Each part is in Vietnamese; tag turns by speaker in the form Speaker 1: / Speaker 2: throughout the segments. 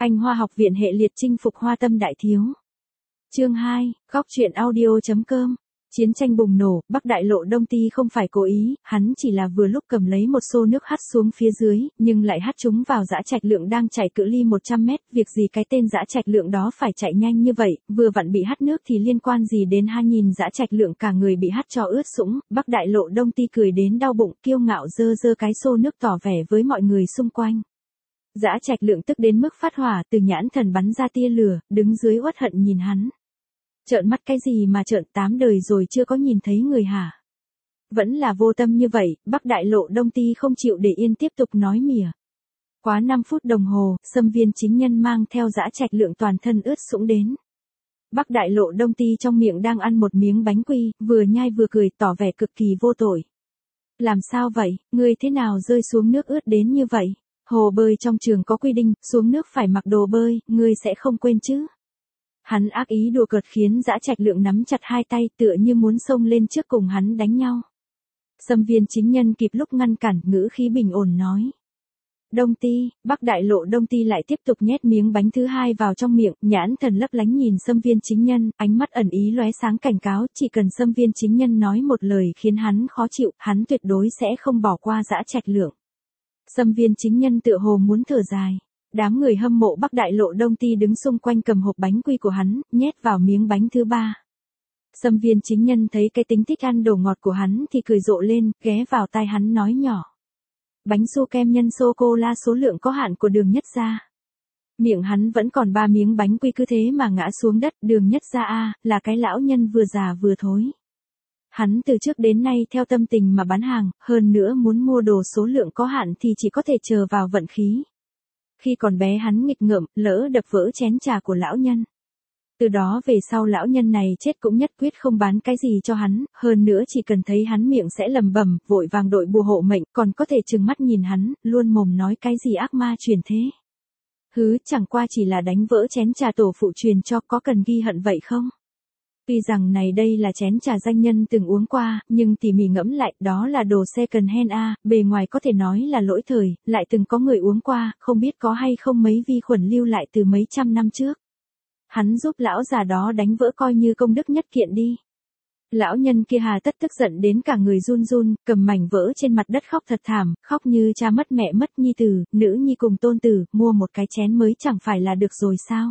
Speaker 1: Anh Hoa học viện hệ liệt chinh phục Hoa Tâm đại thiếu. Chương 2, góc truyện audio.com. Chiến tranh bùng nổ, Bắc Đại Lộ Đông Ti không phải cố ý, hắn chỉ là vừa lúc cầm lấy một xô nước hắt xuống phía dưới, nhưng lại hắt chúng vào Dã Trạch Lượng đang chạy cự ly 100 mét, việc gì cái tên Dã Trạch Lượng đó phải chạy nhanh như vậy, vừa vặn bị hắt nước thì liên quan gì đến ha. Nhìn Dã Trạch Lượng cả người bị hắt cho ướt sũng, Bắc Đại Lộ Đông Ti cười đến đau bụng, kiêu ngạo giơ cái xô nước tỏ vẻ với mọi người xung quanh. Dã Trạch Lượng tức đến mức phát hỏa, từ nhãn thần bắn ra tia lửa, đứng dưới uất hận nhìn hắn. Trợn mắt cái gì mà trợn, 8 đời rồi chưa có nhìn thấy người hả? Vẫn là vô tâm như vậy, Bắc Đại Lộ Đông Ti không chịu để yên tiếp tục nói mỉa. Quá 5 phút đồng hồ, Xâm Viên Chính Nhân mang theo Dã Trạch Lượng toàn thân ướt sũng đến. Bắc Đại Lộ Đông Ti trong miệng đang ăn một miếng bánh quy, vừa nhai vừa cười tỏ vẻ cực kỳ vô tội. Làm sao vậy, ngươi thế nào rơi xuống nước ướt đến như vậy? Hồ bơi trong trường có quy định, xuống nước phải mặc đồ bơi, ngươi sẽ không quên chứ? Hắn ác ý đùa cợt khiến Dã Trạch Lượng nắm chặt hai tay tựa như muốn xông lên trước cùng hắn đánh nhau. Xâm Viên Chính Nhân kịp lúc ngăn cản, ngữ khí bình ổn nói. Đông Ti, Bắc Đại Lộ Đông Ti lại tiếp tục nhét miếng bánh thứ hai vào trong miệng, nhãn thần lấp lánh nhìn Xâm Viên Chính Nhân, ánh mắt ẩn ý lóe sáng cảnh cáo, chỉ cần Xâm Viên Chính Nhân nói một lời khiến hắn khó chịu, hắn tuyệt đối sẽ không bỏ qua Dã Trạch Lượng. Xâm Viên Chính Nhân tựa hồ muốn thở dài. Đám người hâm mộ Bắc Đại Lộ Đông Ti đứng xung quanh cầm hộp bánh quy của hắn, nhét vào miếng bánh thứ ba. Xâm Viên Chính Nhân thấy cái tính thích ăn đồ ngọt của hắn thì cười rộ lên, ghé vào tai hắn nói nhỏ. Bánh su kem nhân sô-cô-la số lượng có hạn của Đường Nhất Gia. Miệng hắn vẫn còn 3 miếng bánh quy cứ thế mà ngã xuống đất. Đường Nhất Gia a, là cái lão nhân vừa già vừa thối. Hắn từ trước đến nay theo tâm tình mà bán hàng, hơn nữa muốn mua đồ số lượng có hạn thì chỉ có thể chờ vào vận khí. Khi còn bé hắn nghịch ngợm, lỡ đập vỡ chén trà của lão nhân. Từ đó về sau lão nhân này chết cũng nhất quyết không bán cái gì cho hắn, hơn nữa chỉ cần thấy hắn miệng sẽ lầm bầm, vội vàng đội bùa hộ mệnh, còn có thể trừng mắt nhìn hắn, luôn mồm nói cái gì ác ma truyền thế. Hứ, chẳng qua chỉ là đánh vỡ chén trà tổ phụ truyền cho, có cần ghi hận vậy không? Tuy rằng này đây là chén trà danh nhân từng uống qua, nhưng tỉ mỉ ngẫm lại, đó là đồ second hand a, bề ngoài có thể nói là lỗi thời, lại từng có người uống qua, không biết có hay không mấy vi khuẩn lưu lại từ mấy trăm năm trước. Hắn giúp lão già đó đánh vỡ coi như công đức nhất kiện đi. Lão nhân kia hà tất tức giận đến cả người run run, cầm mảnh vỡ trên mặt đất khóc thật thảm, khóc như cha mất mẹ mất nhi tử, nữ nhi cùng tôn tử, mua một cái chén mới chẳng phải là được rồi sao?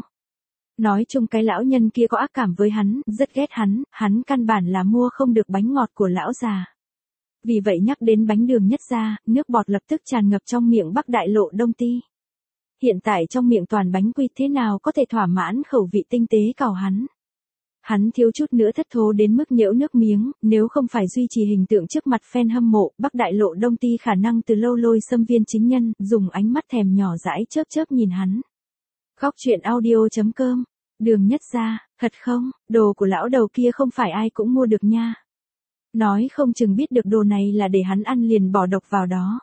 Speaker 1: Nói chung cái lão nhân kia có ác cảm với hắn, rất ghét hắn căn bản là mua không được bánh ngọt của lão già. Vì vậy nhắc đến bánh Đường Nhất Gia, nước bọt lập tức tràn ngập trong miệng Bắc Đại Lộ Đông Ti. Hiện tại trong miệng toàn bánh quy thế nào có thể thỏa mãn khẩu vị tinh tế cào hắn. Hắn thiếu chút nữa thất thố đến mức nhễu nước miếng, nếu không phải duy trì hình tượng trước mặt fan hâm mộ, Bắc Đại Lộ Đông Ti khả năng từ lâu lôi Xâm Viên Chính Nhân, dùng ánh mắt thèm nhỏ dãi chớp nhìn hắn. Góc truyện audio.com. Đường Nhất Gia, thật không, đồ của lão đầu kia không phải ai cũng mua được nha. Nói không chừng biết được đồ này là để hắn ăn liền bỏ độc vào đó.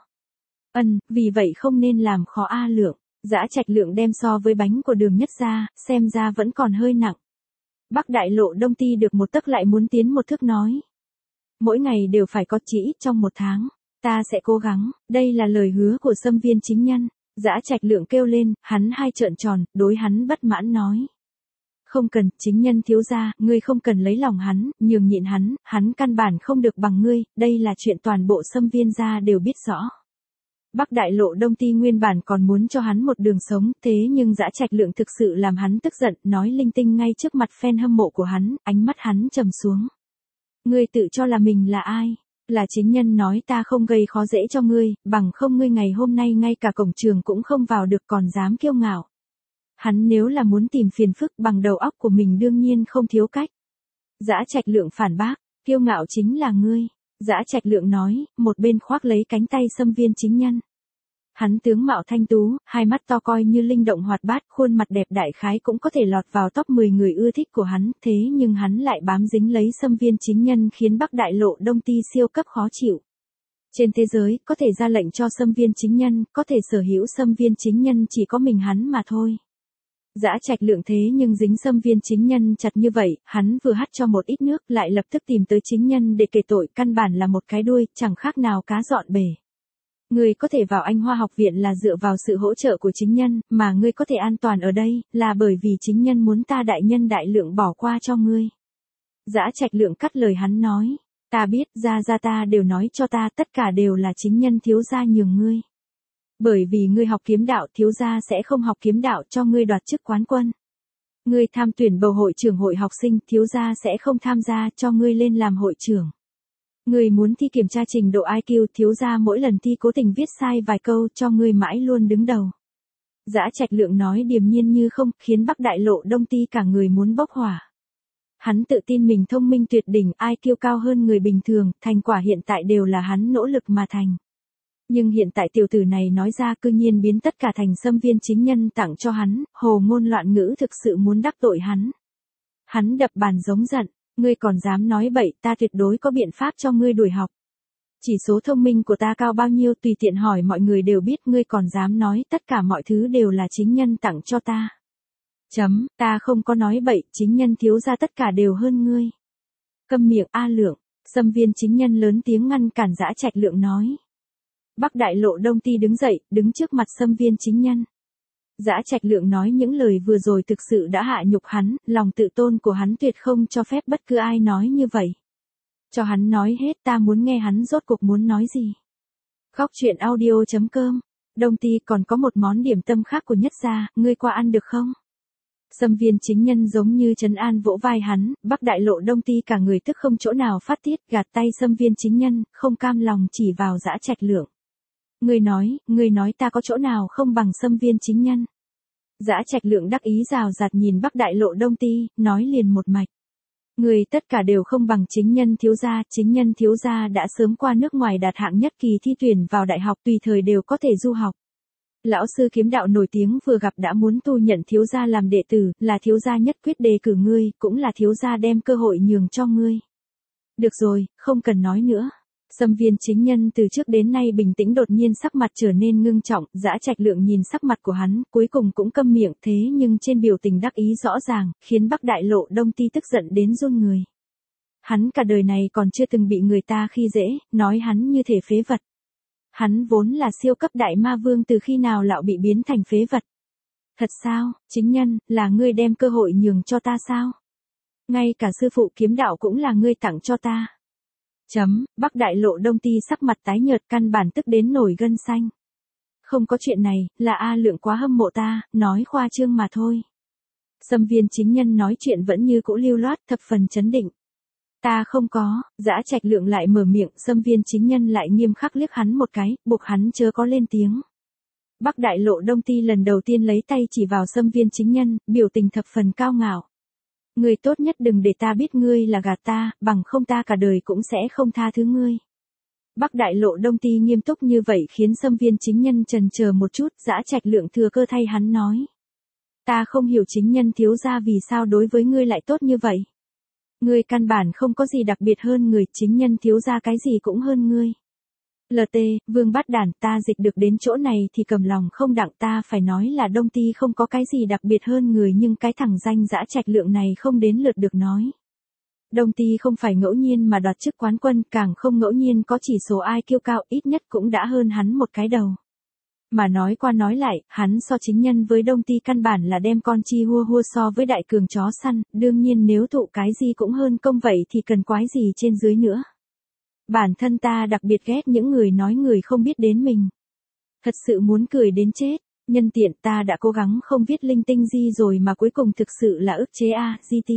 Speaker 1: Vì vậy không nên làm khó A Lượng. Dã Trạch Lượng đem so với bánh của Đường Nhất Gia, xem ra vẫn còn hơi nặng. Bắc Đại Lộ Đông Ti được một tấc lại muốn tiến một thước nói. Mỗi ngày đều phải có chỉ ít trong 1 tháng. Ta sẽ cố gắng, đây là lời hứa của Xâm Viên Chính Nhân. Dã Trạch Lượng kêu lên, hắn hai trợn tròn, đối hắn bất mãn nói. Không cần, Chính Nhân thiếu gia, ngươi không cần lấy lòng hắn, nhường nhịn hắn căn bản không được bằng ngươi, đây là chuyện toàn bộ Xâm Viên gia đều biết rõ. Bắc Đại Lộ Đông Ti nguyên bản còn muốn cho hắn một đường sống, thế nhưng Dã Trạch Lượng thực sự làm hắn tức giận, nói linh tinh ngay trước mặt fan hâm mộ của hắn, ánh mắt hắn trầm xuống. Ngươi tự cho là mình là ai? Là Chính Nhân nói ta không gây khó dễ cho ngươi, bằng không ngươi ngày hôm nay ngay cả cổng trường cũng không vào được còn dám kiêu ngạo. Hắn nếu là muốn tìm phiền phức bằng đầu óc của mình đương nhiên không thiếu cách. Dã Trạch Lượng phản bác, kiêu ngạo chính là ngươi. Dã Trạch Lượng nói, một bên khoác lấy cánh tay Xâm Viên Chính Nhân. Hắn tướng mạo thanh tú, hai mắt to coi như linh động hoạt bát, khuôn mặt đẹp đại khái cũng có thể lọt vào top 10 người ưa thích của hắn, thế nhưng hắn lại bám dính lấy Xâm Viên Chính Nhân khiến Bắc Đại Lộ Đông Ti siêu cấp khó chịu. Trên thế giới, có thể ra lệnh cho Xâm Viên Chính Nhân, có thể sở hữu Xâm Viên Chính Nhân chỉ có mình hắn mà thôi. Dã Trạch Lượng thế nhưng dính Xâm Viên Chính Nhân chặt như vậy, hắn vừa hắt cho một ít nước lại lập tức tìm tới Chính Nhân để kể tội, căn bản là một cái đuôi, chẳng khác nào cá dọn bể. Ngươi có thể vào Anh Hoa học viện là dựa vào sự hỗ trợ của chính nhân, mà ngươi có thể an toàn ở đây, là bởi vì chính nhân muốn ta đại nhân đại lượng bỏ qua cho ngươi. Dã Trạch Lượng cắt lời hắn nói, ta biết, gia ta đều nói cho ta, tất cả đều là chính nhân thiếu gia nhường ngươi. Bởi vì ngươi học kiếm đạo, thiếu gia sẽ không học kiếm đạo cho ngươi đoạt chức quán quân. Ngươi tham tuyển bầu hội trưởng hội học sinh, thiếu gia sẽ không tham gia cho ngươi lên làm hội trưởng. Ngươi muốn thi kiểm tra trình độ IQ, thiếu gia mỗi lần thi cố tình viết sai vài câu cho ngươi mãi luôn đứng đầu. Dã Trạch Lượng nói điềm nhiên như không, khiến Bắc Đại Lộ Đông Ti cả người muốn bốc hỏa. Hắn tự tin mình thông minh tuyệt đỉnh, IQ cao hơn người bình thường, thành quả hiện tại đều là hắn nỗ lực mà thành. Nhưng hiện tại tiểu tử này nói ra cư nhiên biến tất cả thành xâm viên chính nhân tặng cho hắn, hồ ngôn loạn ngữ thực sự muốn đắc tội hắn. Hắn đập bàn giống giận, ngươi còn dám nói bậy, ta tuyệt đối có biện pháp cho ngươi đuổi học. Chỉ số thông minh của ta cao bao nhiêu tùy tiện hỏi mọi người đều biết, ngươi còn dám nói tất cả mọi thứ đều là chính nhân tặng cho ta. Ta không có nói bậy, chính nhân thiếu gia tất cả đều hơn ngươi. Câm miệng A Lượng, xâm viên chính nhân lớn tiếng ngăn cản Dã Trạch Lượng nói. Bắc Đại Lộ Đông Ti đứng dậy, đứng trước mặt xâm viên chính nhân. Dã Trạch Lượng nói những lời vừa rồi thực sự đã hạ nhục hắn, lòng tự tôn của hắn tuyệt không cho phép bất cứ ai nói như vậy. Cho hắn nói hết, ta muốn nghe hắn rốt cuộc muốn nói gì. Góc truyện audio.com. Đông Ti còn có một món điểm tâm khác của Nhất gia, ngươi qua ăn được không? Xâm viên chính nhân giống như trấn an vỗ vai hắn, Bắc Đại Lộ Đông Ti cả người tức không chỗ nào phát tiết, gạt tay xâm viên chính nhân, không cam lòng chỉ vào Dã Trạch Lượng. Ngươi nói ta có chỗ nào không bằng xâm viên chính nhân. Dã Trạch Lượng đắc ý rào rạt nhìn Bắc Đại Lộ Đông Ti, nói liền một mạch. Ngươi tất cả đều không bằng chính nhân thiếu gia đã sớm qua nước ngoài đạt hạng nhất kỳ thi tuyển vào đại học, tùy thời đều có thể du học. Lão sư kiếm đạo nổi tiếng vừa gặp đã muốn tu nhận thiếu gia làm đệ tử, là thiếu gia nhất quyết đề cử ngươi, cũng là thiếu gia đem cơ hội nhường cho ngươi. Được rồi, không cần nói nữa. Xâm viên chính nhân từ trước đến nay bình tĩnh đột nhiên sắc mặt trở nên ngưng trọng, Dã Trạch Lượng nhìn sắc mặt của hắn, cuối cùng cũng câm miệng, thế nhưng trên biểu tình đắc ý rõ ràng, khiến Bắc Đại Lộ Đông Ti tức giận đến run người. Hắn cả đời này còn chưa từng bị người ta khi dễ, nói hắn như thể phế vật. Hắn vốn là siêu cấp đại ma vương, từ khi nào lão bị biến thành phế vật. Thật sao, chính nhân, là ngươi đem cơ hội nhường cho ta sao? Ngay cả sư phụ kiếm đạo cũng là ngươi tặng cho ta. Bắc Đại Lộ Đông Ti sắc mặt tái nhợt, căn bản tức đến nổi gân xanh. Không có chuyện này, là A Lượng quá hâm mộ ta, nói khoa trương mà thôi. Xâm viên chính nhân nói chuyện vẫn như cũ lưu loát, thập phần chấn định. Ta không có. Dã Trạch Lượng lại mở miệng, xâm viên chính nhân lại nghiêm khắc liếc hắn một cái, buộc hắn chớ có lên tiếng. Bắc Đại Lộ Đông Ti lần đầu tiên lấy tay chỉ vào xâm viên chính nhân, biểu tình thập phần cao ngạo. Ngươi tốt nhất đừng để ta biết ngươi là gạt ta, bằng không ta cả đời cũng sẽ không tha thứ ngươi. Bắc Đại Lộ Đông Ti nghiêm túc như vậy khiến xâm viên chính nhân chần chờ một chút, Dã Trạch Lượng thừa cơ thay hắn nói. Ta không hiểu chính nhân thiếu gia vì sao đối với ngươi lại tốt như vậy. Ngươi căn bản không có gì đặc biệt hơn người, chính nhân thiếu gia cái gì cũng hơn ngươi. LT, Vương Bát Đản, ta dịch được đến chỗ này thì cầm lòng không đặng, ta phải nói là Đông Ti không có cái gì đặc biệt hơn người, nhưng cái thằng danh Dã Trạch Lượng này không đến lượt được nói. Đông Ti không phải ngẫu nhiên mà đoạt chức quán quân, càng không ngẫu nhiên có chỉ số IQ cao, ít nhất cũng đã hơn hắn một cái đầu. Mà nói qua nói lại, hắn so chính nhân với Đông Ti căn bản là đem con chi hua hua so với đại cường chó săn, đương nhiên nếu thụ cái gì cũng hơn công vậy thì cần quái gì trên dưới nữa. Bản thân ta đặc biệt ghét những người nói người không biết đến mình. Thật sự muốn cười đến chết, nhân tiện ta đã cố gắng không viết linh tinh gì rồi mà cuối cùng thực sự là ức chế GT.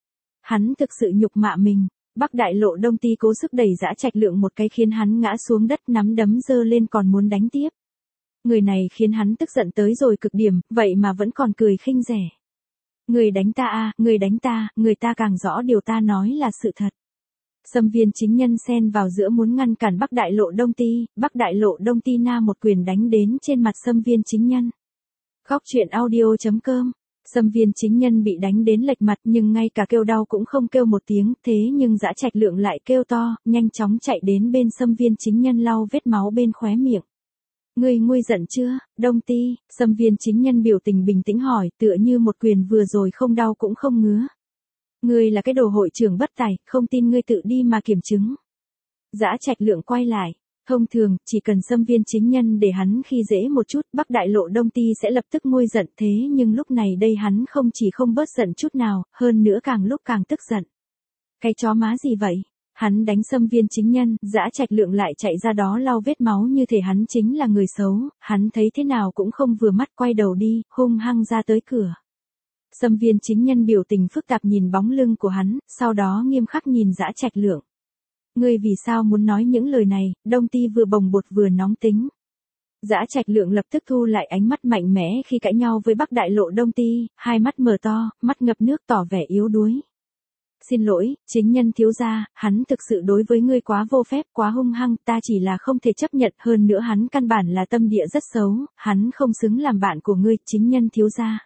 Speaker 1: Hắn thực sự nhục mạ mình. Bắc Đại Lộ Đông Ti cố sức đẩy Dã Trạch Lượng một cái khiến hắn ngã xuống đất, nắm đấm giơ lên còn muốn đánh tiếp. Người này khiến hắn tức giận tới rồi cực điểm, vậy mà vẫn còn cười khinh rẻ. Người đánh ta người đánh ta, người ta càng rõ điều ta nói là sự thật. Xâm viên chính nhân xen vào giữa muốn ngăn cản Bắc Đại Lộ Đông Ti, Bắc Đại Lộ Đông Ti na một quyền đánh đến trên mặt xâm viên chính nhân. Góc truyện audio.com. Xâm viên chính nhân bị đánh đến lệch mặt nhưng ngay cả kêu đau cũng không kêu một tiếng, thế nhưng Dã Trạch Lượng lại kêu to, nhanh chóng chạy đến bên xâm viên chính nhân lau vết máu bên khóe miệng. Ngươi nguôi giận chưa, Đông Ti? Xâm viên chính nhân biểu tình bình tĩnh hỏi, tựa như một quyền vừa rồi không đau cũng không ngứa. Ngươi là cái đồ hội trưởng bất tài, không tin ngươi tự đi mà kiểm chứng. Dã Trạch Lượng quay lại. Thông thường, chỉ cần Xâm Viên Chính Nhân để hắn khi dễ một chút, Bắc Đại Lộ Đông Ti sẽ lập tức nguôi giận, thế nhưng lúc này đây hắn không chỉ không bớt giận chút nào, hơn nữa càng lúc càng tức giận. Cái chó má gì vậy? Hắn đánh Xâm Viên Chính Nhân, Dã Trạch Lượng lại chạy ra đó lau vết máu như thể hắn chính là người xấu, hắn thấy thế nào cũng không vừa mắt, quay đầu đi, hung hăng ra tới cửa. Xâm Viên Chính Nhân biểu tình phức tạp nhìn bóng lưng của hắn, sau đó nghiêm khắc nhìn Dã Trạch Lượng. Ngươi vì sao muốn nói những lời này? Đông Ti vừa bồng bột vừa nóng tính. Dã Trạch Lượng lập tức thu lại ánh mắt mạnh mẽ khi cãi nhau với Bắc Đại Lộ Đông Ti, hai mắt mở to, mắt ngập nước tỏ vẻ yếu đuối. Xin lỗi, Chính Nhân thiếu gia, hắn thực sự đối với ngươi quá vô phép, quá hung hăng, ta chỉ là không thể chấp nhận, hơn nữa hắn căn bản là tâm địa rất xấu, hắn không xứng làm bạn của ngươi, Chính Nhân thiếu gia.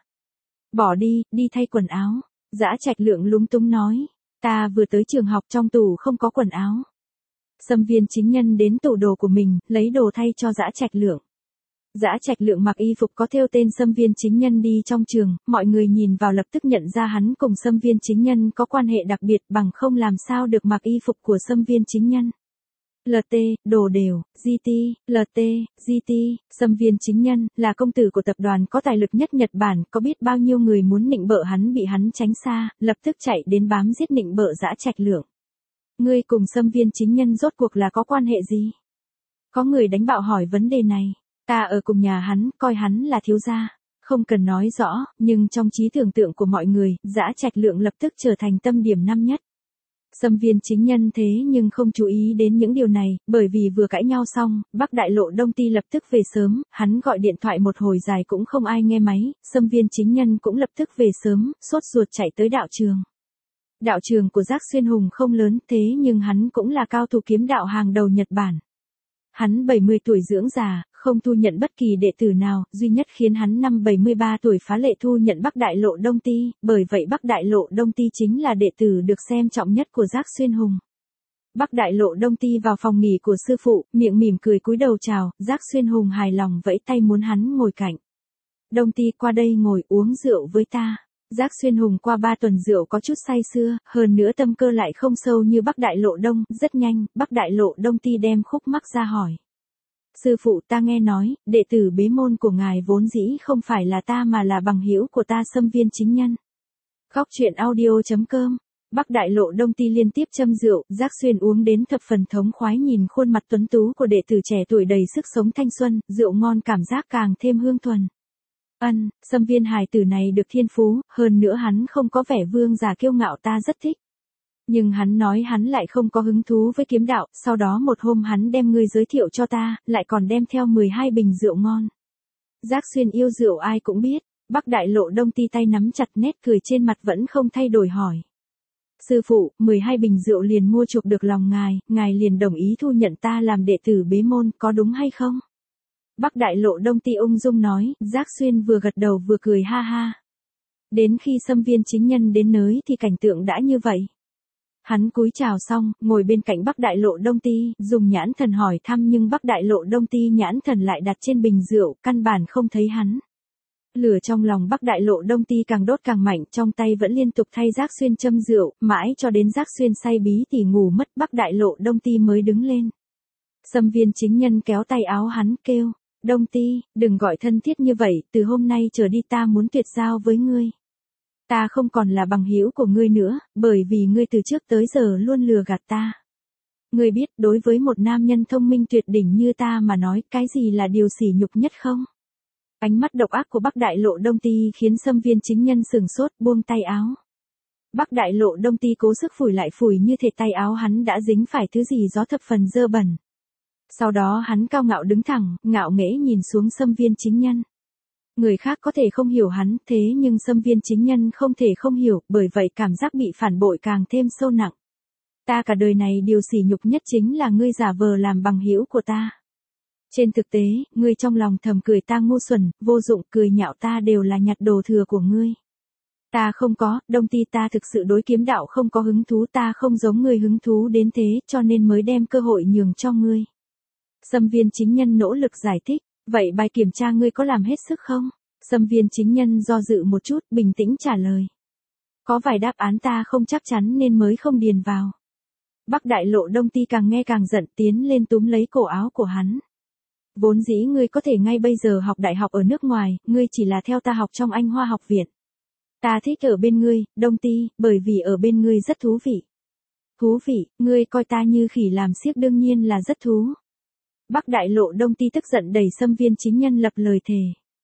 Speaker 1: Bỏ đi, đi thay quần áo. Dã Trạch Lượng lúng túng nói, ta vừa tới trường học trong tủ không có quần áo. Xâm Viên Chính Nhân đến tủ đồ của mình, lấy đồ thay cho Dã Trạch Lượng. Dã Trạch Lượng mặc y phục có thêu tên Xâm Viên Chính Nhân đi trong trường, mọi người nhìn vào lập tức nhận ra hắn cùng Xâm Viên Chính Nhân có quan hệ đặc biệt, bằng không làm sao được mặc y phục của Xâm Viên Chính Nhân. LT, đồ đều, GT, LT, GT, Xâm Viên Chính Nhân, là công tử của tập đoàn có tài lực nhất Nhật Bản, có biết bao nhiêu người muốn nịnh bợ hắn bị hắn tránh xa, lập tức chạy đến bám giết nịnh bợ Dã Trạch Lượng. Ngươi cùng Xâm Viên Chính Nhân rốt cuộc là có quan hệ gì? Có người đánh bạo hỏi vấn đề này. Ta ở cùng nhà hắn, coi hắn là thiếu gia. Không cần nói rõ, nhưng trong trí tưởng tượng của mọi người, Dã Trạch Lượng lập tức trở thành tâm điểm năm nhất. Xâm Viên Chính Nhân thế nhưng không chú ý đến những điều này, bởi vì vừa cãi nhau xong, Bắc Đại Lộ Đông Ti lập tức về sớm, hắn gọi điện thoại một hồi dài cũng không ai nghe máy, Xâm Viên Chính Nhân cũng lập tức về sớm, sốt ruột chạy tới đạo trường. Đạo trường của Giác Xuyên Hùng không lớn, thế nhưng hắn cũng là cao thủ kiếm đạo hàng đầu Nhật Bản. Hắn 70 tuổi dưỡng già, không thu nhận bất kỳ đệ tử nào, duy nhất khiến hắn năm 73 tuổi phá lệ thu nhận Bắc Đại Lộ Đông Ti, bởi vậy Bắc Đại Lộ Đông Ti chính là đệ tử được xem trọng nhất của Giác Xuyên Hùng. Bắc Đại Lộ Đông Ti vào phòng nghỉ của sư phụ, miệng mỉm cười cúi đầu chào, Giác Xuyên Hùng hài lòng vẫy tay muốn hắn ngồi cạnh. Đông Ti qua đây ngồi uống rượu với ta. Giác Xuyên Hùng qua 3 tuần rượu có chút say sưa, hơn nữa tâm cơ lại không sâu như Bắc Đại Lộ Đông, rất nhanh, Bắc Đại Lộ Đông Ti đem khúc mắc ra hỏi. Sư phụ ta nghe nói, đệ tử bế môn của ngài vốn dĩ không phải là ta mà là bằng hữu của ta Xâm Viên Chính Nhân. Góc truyện audio.com. Bắc Đại Lộ Đông Ti liên tiếp châm rượu, Giác Xuyên uống đến thập phần thống khoái nhìn khuôn mặt tuấn tú của đệ tử trẻ tuổi đầy sức sống thanh xuân, rượu ngon cảm giác càng thêm hương thuần. Xâm Viên hài tử này được thiên phú, hơn nữa hắn không có vẻ vương giả kiêu ngạo ta rất thích. Nhưng hắn nói hắn lại không có hứng thú với kiếm đạo, sau đó một hôm hắn đem ngươi giới thiệu cho ta, lại còn đem theo 12 bình rượu ngon. Giác Xuyên yêu rượu ai cũng biết, Bắc Đại Lộ Đông Ti tay nắm chặt nét cười trên mặt vẫn không thay đổi hỏi. Sư phụ, 12 bình rượu liền mua chuộc được lòng ngài liền đồng ý thu nhận ta làm đệ tử bế môn, có đúng hay không? Bắc Đại Lộ Đông Ti ung dung nói, Giác Xuyên vừa gật đầu vừa cười ha ha. Đến khi Xâm Viên Chính Nhân đến nơi thì cảnh tượng đã như vậy. Hắn cúi chào xong, ngồi bên cạnh Bắc Đại Lộ Đông Ti, dùng nhãn thần hỏi thăm nhưng Bắc Đại Lộ Đông Ti nhãn thần lại đặt trên bình rượu, căn bản không thấy hắn. Lửa trong lòng Bắc Đại Lộ Đông Ti càng đốt càng mạnh, trong tay vẫn liên tục thay Giác Xuyên châm rượu, mãi cho đến Giác Xuyên say bí tỉ ngủ mất, Bắc Đại Lộ Đông Ti mới đứng lên. Xâm Viên Chính Nhân kéo tay áo hắn, kêu, Đông Ti, đừng gọi thân thiết như vậy, từ hôm nay trở đi ta muốn tuyệt giao với ngươi. Ta không còn là bằng hữu của ngươi nữa, bởi vì ngươi từ trước tới giờ luôn lừa gạt ta. Ngươi biết đối với một nam nhân thông minh tuyệt đỉnh như ta mà nói cái gì là điều sỉ nhục nhất không? Ánh mắt độc ác của Bắc Đại Lộ Đông Ti khiến Xâm Viên Chính Nhân sừng sốt buông tay áo. Bắc Đại Lộ Đông Ti cố sức phủi lại phủi như thể tay áo hắn đã dính phải thứ gì gió thập phần dơ bẩn. Sau đó hắn cao ngạo đứng thẳng, ngạo nghễ nhìn xuống Xâm Viên Chính Nhân. Người khác có thể không hiểu hắn, thế nhưng Xâm Viên Chính Nhân không thể không hiểu, bởi vậy cảm giác bị phản bội càng thêm sâu nặng. Ta cả đời này điều sỉ nhục nhất chính là ngươi giả vờ làm bằng hữu của ta. Trên thực tế, ngươi trong lòng thầm cười ta ngu xuẩn, vô dụng, cười nhạo ta đều là nhặt đồ thừa của ngươi. Ta không có, Đông Ti ta thực sự đối kiếm đạo không có hứng thú, ta không giống ngươi hứng thú đến thế, cho nên mới đem cơ hội nhường cho ngươi. Xâm Viên Chính Nhân nỗ lực giải thích, vậy bài kiểm tra ngươi có làm hết sức không? Xâm Viên Chính Nhân do dự một chút, bình tĩnh trả lời. Có vài đáp án ta không chắc chắn nên mới không điền vào. Bắc Đại Lộ Đông Ti càng nghe càng giận, tiến lên túm lấy cổ áo của hắn. Vốn dĩ ngươi có thể ngay bây giờ học đại học ở nước ngoài, ngươi chỉ là theo ta học trong Anh Hoa học viện. Ta thích ở bên ngươi, Đông Ti, bởi vì ở bên ngươi rất thú vị. Thú vị, ngươi coi ta như khỉ làm xiếc đương nhiên là rất thú. Bắc Đại Lộ Đông Ti tức giận đẩy Xâm Viên Chính Nhân lập lời thề.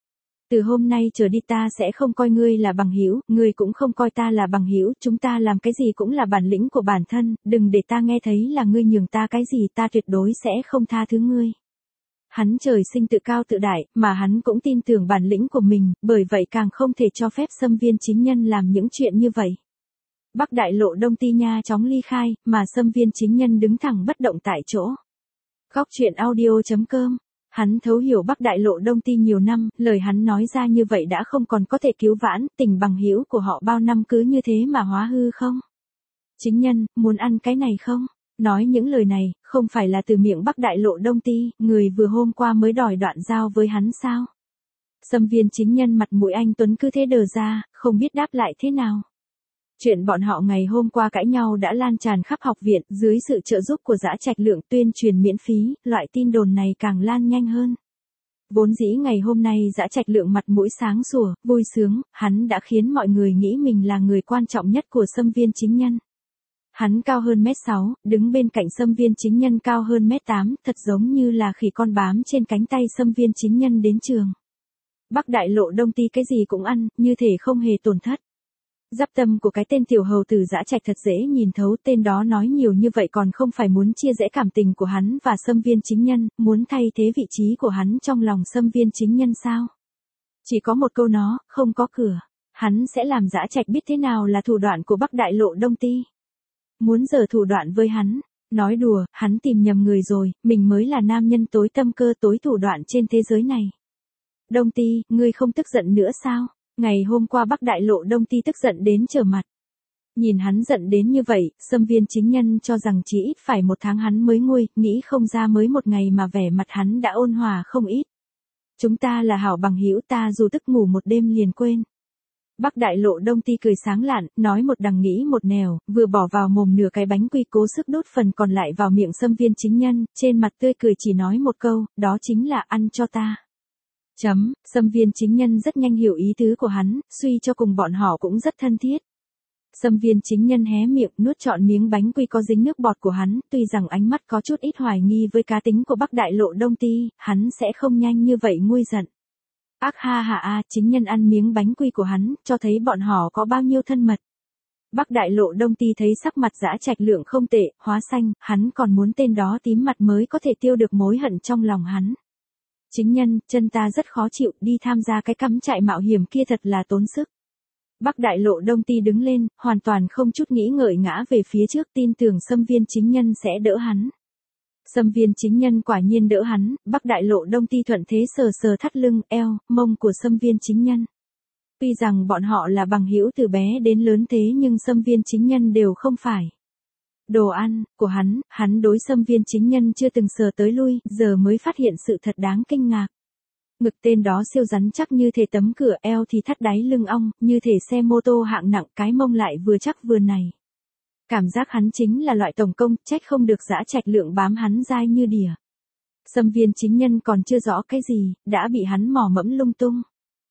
Speaker 1: Từ hôm nay trở đi ta sẽ không coi ngươi là bằng hữu, ngươi cũng không coi ta là bằng hữu, chúng ta làm cái gì cũng là bản lĩnh của bản thân, đừng để ta nghe thấy là ngươi nhường ta cái gì, ta tuyệt đối sẽ không tha thứ ngươi. Hắn trời sinh tự cao tự đại, mà hắn cũng tin tưởng bản lĩnh của mình, bởi vậy càng không thể cho phép Xâm Viên Chính Nhân làm những chuyện như vậy. Bắc Đại Lộ Đông Ti nha chóng ly khai, mà Xâm Viên Chính Nhân đứng thẳng bất động tại chỗ. Góc truyện audio.com. Hắn thấu hiểu Bắc Đại Lộ Đông Ti nhiều năm, lời hắn nói ra như vậy đã không còn có thể cứu vãn, tình bằng hữu của họ bao năm cứ như thế mà hóa hư không? Chính Nhân, muốn ăn cái này không? Nói những lời này, không phải là từ miệng Bắc Đại Lộ Đông Ti, người vừa hôm qua mới đòi đoạn giao với hắn sao? Xâm Viên Chính Nhân mặt mũi anh tuấn cứ thế đờ ra, không biết đáp lại thế nào. Chuyện bọn họ ngày hôm qua cãi nhau đã lan tràn khắp học viện, dưới sự trợ giúp của Dã Trạch Lượng tuyên truyền miễn phí, loại tin đồn này càng lan nhanh hơn. Vốn dĩ ngày hôm nay Dã Trạch Lượng mặt mũi sáng sủa, vui sướng, hắn đã khiến mọi người nghĩ mình là người quan trọng nhất của Xâm Viên Chính Nhân. Hắn cao hơn mét 6, đứng bên cạnh Xâm Viên Chính Nhân cao hơn mét 8, thật giống như là khỉ con bám trên cánh tay Xâm Viên Chính Nhân đến trường. Bắc Đại Lộ Đông Ti cái gì cũng ăn, như thể không hề tổn thất. Giáp tâm của cái tên tiểu hầu tử Dã Trạch thật dễ nhìn thấu, tên đó nói nhiều như vậy còn không phải muốn chia rẽ cảm tình của hắn và Xâm Viên Chính Nhân, muốn thay thế vị trí của hắn trong lòng Xâm Viên Chính Nhân sao? Chỉ có một câu nó, không có cửa. Hắn sẽ làm Dã Trạch biết thế nào là thủ đoạn của Bắc Đại Lộ Đông Ti. Muốn giở thủ đoạn với hắn. Nói đùa, hắn tìm nhầm người rồi, mình mới là nam nhân tối tâm cơ tối thủ đoạn trên thế giới này. Đông Ti, ngươi không tức giận nữa sao? Ngày hôm qua Bắc Đại Lộ Đông Ti tức giận đến trở mặt. Nhìn hắn giận đến như vậy, Xâm Viên Chính Nhân cho rằng chỉ ít phải 1 tháng hắn mới nguôi, nghĩ không ra mới 1 ngày mà vẻ mặt hắn đã ôn hòa không ít. Chúng ta là hảo bằng hữu, ta dù tức ngủ một đêm liền quên. Bắc Đại Lộ Đông Ti cười sáng lạn, nói một đằng nghĩ một nẻo, vừa bỏ vào mồm nửa cái bánh quy cố sức đút phần còn lại vào miệng Xâm Viên Chính Nhân, trên mặt tươi cười chỉ nói một câu, đó chính là ăn cho ta. Xâm Viên Chính Nhân rất nhanh hiểu ý tứ của hắn, suy cho cùng bọn họ cũng rất thân thiết. Xâm Viên Chính Nhân hé miệng nuốt trọn miếng bánh quy có dính nước bọt của hắn, tuy rằng ánh mắt có chút ít hoài nghi với cá tính của Bắc Đại Lộ Đông Ti, hắn sẽ không nhanh như vậy nguôi giận. Ác ha ha a, Chính Nhân ăn miếng bánh quy của hắn, cho thấy bọn họ có bao nhiêu thân mật. Bắc Đại Lộ Đông Ti thấy sắc mặt Dã Trạch Lượng không tệ, hóa xanh, hắn còn muốn tên đó tím mặt mới có thể tiêu được mối hận trong lòng hắn. Chính Nhân, chân ta rất khó chịu, đi tham gia cái cắm trại mạo hiểm kia thật là tốn sức. Bắc Đại Lộ Đông Ti đứng lên, hoàn toàn không chút nghĩ ngợi ngã về phía trước, tin tưởng Xâm Viên Chính Nhân sẽ đỡ hắn. Xâm Viên Chính Nhân quả nhiên đỡ hắn, Bắc Đại Lộ Đông Ti thuận thế sờ sờ thắt lưng, eo, mông của Xâm Viên Chính Nhân. Tuy rằng bọn họ là bằng hữu từ bé đến lớn thế nhưng Xâm Viên Chính Nhân đều không phải. Đồ ăn của hắn đối Xâm Viên Chính Nhân chưa từng sờ tới lui, giờ mới phát hiện sự thật đáng kinh ngạc. Ngực tên đó siêu rắn chắc như thể tấm cửa, eo thì thắt đáy lưng ong, như thể xe mô tô hạng nặng, cái mông lại vừa chắc vừa này. Cảm giác hắn chính là loại tổng công, trách không được Dã Trạch Lượng bám hắn dai như đỉa. Xâm Viên Chính Nhân còn chưa rõ cái gì, đã bị hắn mò mẫm lung tung.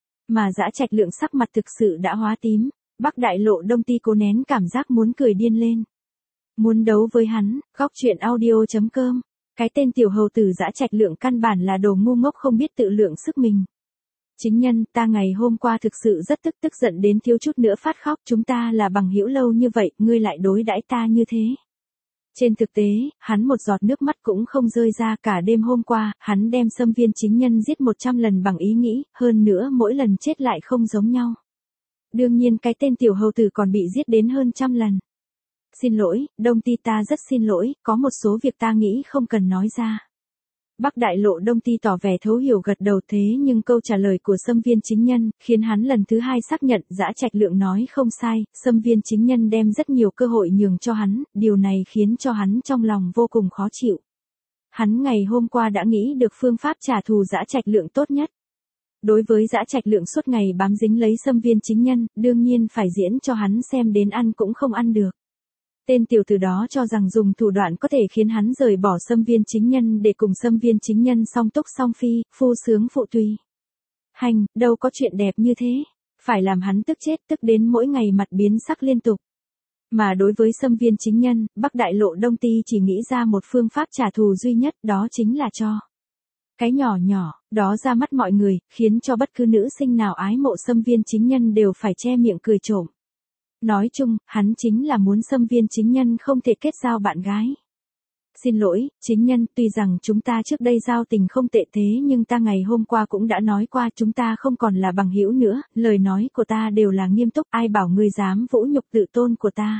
Speaker 1: Mà Dã Trạch Lượng sắc mặt thực sự đã hóa tím, Bắc Đại Lộ Đông Ti cố nén cảm giác muốn cười điên lên. Muốn đấu với hắn, góc truyện audio.com. Cái tên tiểu hầu tử Dã Trạch Lượng căn bản là đồ ngu ngốc không biết tự lượng sức mình. Chính Nhân, ta ngày hôm qua thực sự rất tức giận đến thiếu chút nữa phát khóc, chúng ta là bằng hữu lâu như vậy, ngươi lại đối đãi ta như thế. Trên thực tế, hắn một giọt nước mắt cũng không rơi ra, cả đêm hôm qua, hắn đem Xâm Viên Chính Nhân giết 100 lần bằng ý nghĩ, hơn nữa mỗi lần chết lại không giống nhau. Đương nhiên cái tên tiểu hầu tử còn bị giết đến hơn 100 lần. Xin lỗi, Đông Ti, ta rất xin lỗi, có một số việc ta nghĩ không cần nói ra. Bắc Đại Lộ Đông Ti tỏ vẻ thấu hiểu gật đầu, thế nhưng câu trả lời của Xâm Viên Chính Nhân khiến hắn lần thứ hai xác nhận Dã Trạch Lượng nói không sai, Xâm Viên Chính Nhân đem rất nhiều cơ hội nhường cho hắn, điều này khiến cho hắn trong lòng vô cùng khó chịu. Hắn ngày hôm qua đã nghĩ được phương pháp trả thù Dã Trạch Lượng tốt nhất. Đối với Dã Trạch Lượng suốt ngày bám dính lấy Xâm Viên Chính Nhân, đương nhiên phải diễn cho hắn xem đến ăn cũng không ăn được. Tên tiểu tử đó cho rằng dùng thủ đoạn có thể khiến hắn rời bỏ Xâm Viên Chính Nhân để cùng Xâm Viên Chính Nhân song túc song phi, phu sướng phụ tùy. Hành, đâu có chuyện đẹp như thế. Phải làm hắn tức chết, tức đến mỗi ngày mặt biến sắc liên tục. Mà đối với Xâm Viên Chính Nhân, Bắc Đại Lộ Đông Ti chỉ nghĩ ra một phương pháp trả thù duy nhất, đó chính là cho cái nhỏ nhỏ đó ra mắt mọi người, khiến cho bất cứ nữ sinh nào ái mộ Xâm Viên Chính Nhân đều phải che miệng cười trộm. Nói chung, hắn chính là muốn Xâm Viên Chính Nhân không thể kết giao bạn gái. Xin lỗi, Chính Nhân, tuy rằng chúng ta trước đây giao tình không tệ thế nhưng ta ngày hôm qua cũng đã nói qua chúng ta không còn là bằng hữu nữa, lời nói của ta đều là nghiêm túc, ai bảo ngươi dám vũ nhục tự tôn của ta.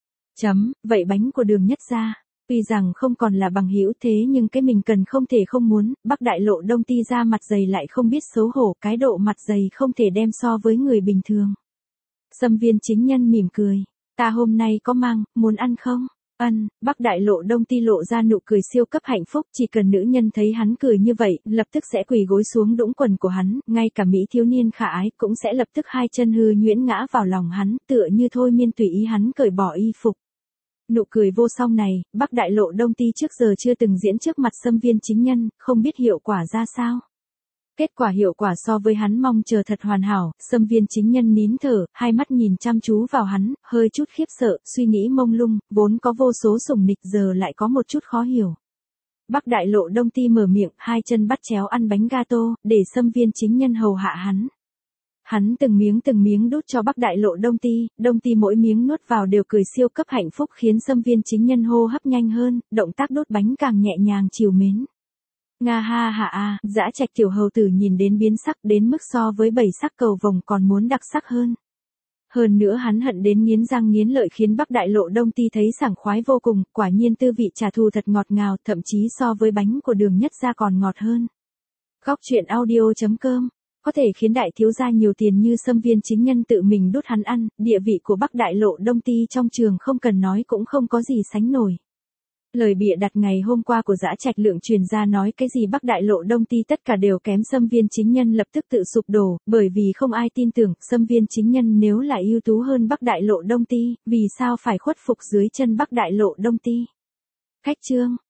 Speaker 1: Vậy bánh của Đường Nhất gia, tuy rằng không còn là bằng hữu thế nhưng cái mình cần không thể không muốn, Bắc Đại Lộ Đông Ti ra mặt dày lại không biết xấu hổ, cái độ mặt dày không thể đem so với người bình thường. Xâm Viên Chính Nhân mỉm cười, ta hôm nay có mang, muốn ăn không? Bắc Đại Lộ Đông Ti lộ ra nụ cười siêu cấp hạnh phúc, chỉ cần nữ nhân thấy hắn cười như vậy, lập tức sẽ quỳ gối xuống đũng quần của hắn, ngay cả mỹ thiếu niên khả ái cũng sẽ lập tức hai chân hư nhuyễn ngã vào lòng hắn, tựa như thôi miên tùy ý hắn cởi bỏ y phục. Nụ cười vô song này, Bắc Đại Lộ Đông Ti trước giờ chưa từng diễn trước mặt Xâm Viên Chính Nhân, không biết hiệu quả ra sao. Kết quả hiệu quả so với hắn mong chờ thật hoàn hảo, Xâm Viên Chính Nhân nín thở, hai mắt nhìn chăm chú vào hắn, hơi chút khiếp sợ, suy nghĩ mông lung, vốn có vô số sủng nịch giờ lại có một chút khó hiểu. Bắc Đại Lộ Đông Ti mở miệng, hai chân bắt chéo ăn bánh gato, để Xâm Viên Chính Nhân hầu hạ hắn. Hắn từng miếng đút cho Bắc Đại Lộ Đông Ti mỗi miếng nuốt vào đều cười siêu cấp hạnh phúc khiến Xâm Viên Chính Nhân hô hấp nhanh hơn, động tác đút bánh càng nhẹ nhàng trìu mến. Nga ha ha a, Dã Trạch tiểu hầu tử nhìn đến biến sắc đến mức so với 7 sắc cầu vồng còn muốn đặc sắc hơn. Hơn nữa hắn hận đến nghiến răng nghiến lợi khiến Bắc Đại Lộ Đông Ti thấy sảng khoái vô cùng, quả nhiên tư vị trả thù thật ngọt ngào, thậm chí so với bánh của Đường Nhất gia còn ngọt hơn. Góc truyện audio.com có thể khiến đại thiếu gia nhiều tiền như Xâm Viên Chính Nhân tự mình đút hắn ăn, địa vị của Bắc Đại Lộ Đông Ti trong trường không cần nói cũng không có gì sánh nổi. Lời bịa đặt ngày hôm qua của Dã Trạch Lượng truyền ra nói cái gì Bắc Đại Lộ Đông Ti tất cả đều kém Xâm Viên Chính Nhân lập tức tự sụp đổ, bởi vì không ai tin tưởng Xâm Viên Chính Nhân nếu là ưu tú hơn Bắc Đại Lộ Đông Ti, vì sao phải khuất phục dưới chân Bắc Đại Lộ Đông Ti. Khách chương